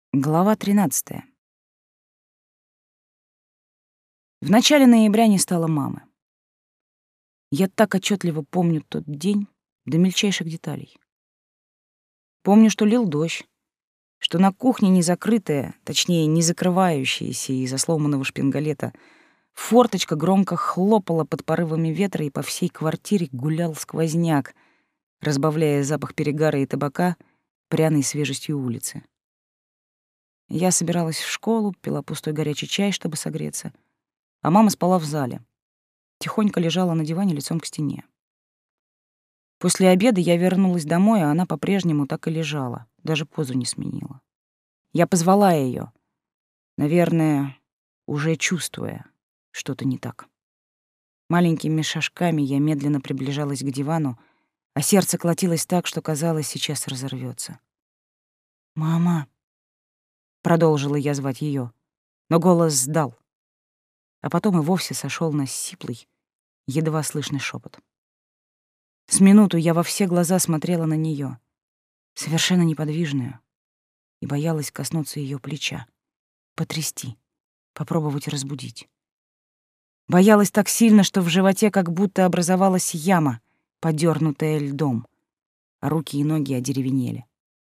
Глава 13. В начале ноября не стало мамы. Я так отчетливо помню тот день до мельчайших деталей. Помню, что лил дождь, что на кухне незакрытая, точнее, не закрывающаяся из-за сломанного шпингалета, форточка громко хлопала под порывами ветра, и по всей квартире гулял сквозняк, разбавляя запах перегара и табака пряной свежестью улицы. Я собиралась в школу, пила пустой горячий чай, чтобы согреться, а мама спала в зале. Тихонько лежала на диване лицом к стене. После обеда я вернулась домой, а она по-прежнему так и лежала, даже позу не сменила. Я позвала ее, наверное, уже чувствуя, что-то не так. Маленькими шажками я медленно приближалась к дивану, а сердце колотилось так, что казалось, сейчас разорвется. «Мама!» — продолжила я звать ее, но голос сдал, а потом и вовсе сошел на сиплый, едва слышный шепот. С минуту я во все глаза смотрела на нее, совершенно неподвижную, и боялась коснуться ее плеча, потрясти, попробовать разбудить. Боялась так сильно, что в животе как будто образовалась яма, подернутая льдом, а руки и ноги одеревенели.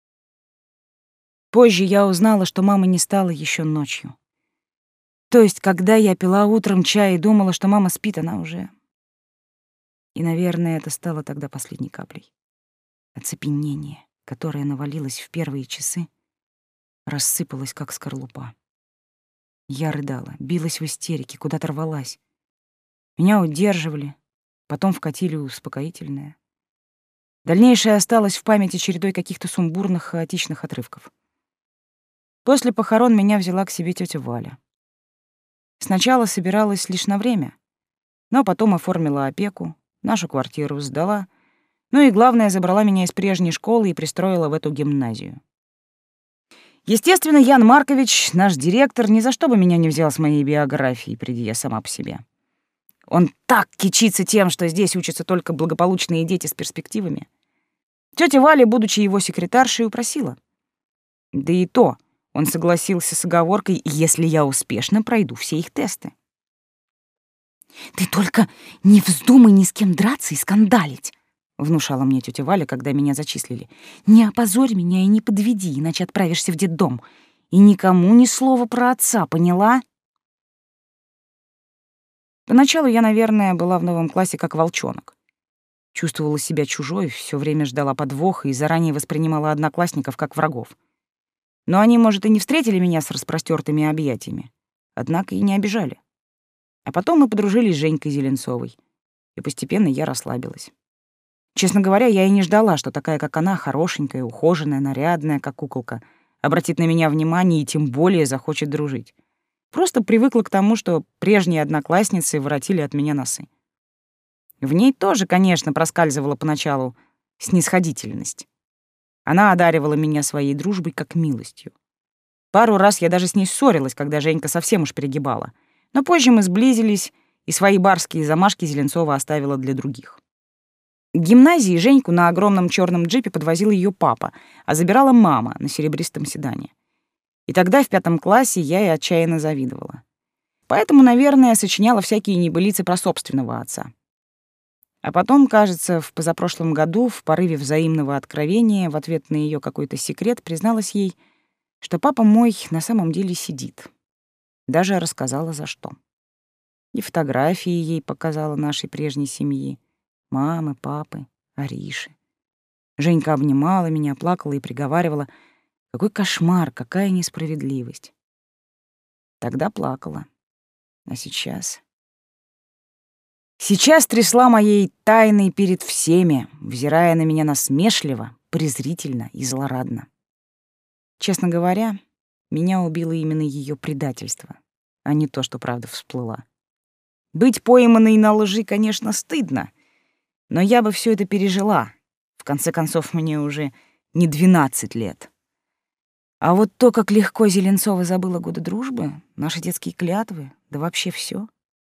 Позже я узнала, что мамы не стало еще ночью. То есть, когда я пила утром чай и думала, что мама спит, она уже... И, наверное, это стало тогда последней каплей. Оцепенение, которое навалилось в первые часы, рассыпалось, как скорлупа. Я рыдала, билась в истерике, куда-то рвалась. Меня удерживали, потом вкатили успокоительное. Дальнейшее осталось в памяти чередой каких-то сумбурных, хаотичных отрывков. После похорон меня взяла к себе тётя Валя. Сначала собиралась лишь на время, но потом оформила опеку, нашу квартиру сдала, ну и, главное, забрала меня из прежней школы и пристроила в эту гимназию. Естественно, Ян Маркович, наш директор, ни за что бы меня не взял с моей биографией, приди я сама по себе. Он так кичится тем, что здесь учатся только благополучные дети с перспективами. Тётя Валя, будучи его секретаршей, упросила. Да и то он согласился с оговоркой, если я успешно пройду все их тесты. «Ты только не вздумай ни с кем драться и скандалить», — внушала мне тётя Валя, когда меня зачислили. «Не опозорь меня и не подведи, иначе отправишься в детдом. И никому ни слова про отца, поняла?» Поначалу я, наверное, была в новом классе как волчонок. Чувствовала себя чужой, всё время ждала подвоха и заранее воспринимала одноклассников как врагов. Но они, может, и не встретили меня с распростёртыми объятиями, однако и не обижали. А потом мы подружились с Женькой Зеленцовой, и постепенно я расслабилась. Честно говоря, я и не ждала, что такая, как она, хорошенькая, ухоженная, нарядная, как куколка, обратит на меня внимание и тем более захочет дружить. Просто привыкла к тому, что прежние одноклассницы воротили от меня носы. В ней тоже, конечно, проскальзывала поначалу снисходительность. Она одаривала меня своей дружбой как милостью. Пару раз я даже с ней ссорилась, когда Женька совсем уж перегибала. Но позже мы сблизились, и свои барские замашки Зеленцова оставила для других. К гимназии Женьку на огромном черном джипе подвозил ее папа, а забирала мама на серебристом седане. И тогда в 5 классе я ей отчаянно завидовала. Поэтому, наверное, сочиняла всякие небылицы про собственного отца. А потом, кажется, в позапрошлом году, в порыве взаимного откровения, в ответ на ее какой-то секрет, призналась ей, что папа мой на самом деле сидит. Даже рассказала, за что. И фотографии ей показала нашей прежней семьи. Мамы, папы, Ариши. Женька обнимала меня, плакала и приговаривала: «Какой кошмар, какая несправедливость». Тогда плакала. А сейчас... Сейчас трясла моей тайной перед всеми, взирая на меня насмешливо, презрительно и злорадно. Честно говоря, меня убило именно ее предательство, а не то, что правда всплыла. Быть пойманной на лжи, конечно, стыдно, но я бы все это пережила. В конце концов, мне уже не 12 лет. А вот то, как легко Зеленцова забыла годы дружбы, наши детские клятвы, да вообще все.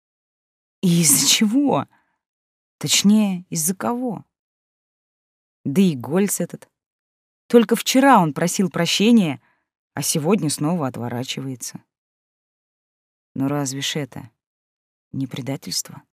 И из-за чего? Точнее, из-за кого? Да и Гольц этот. Только вчера он просил прощения, а сегодня снова отворачивается. Но разве ж это не предательство?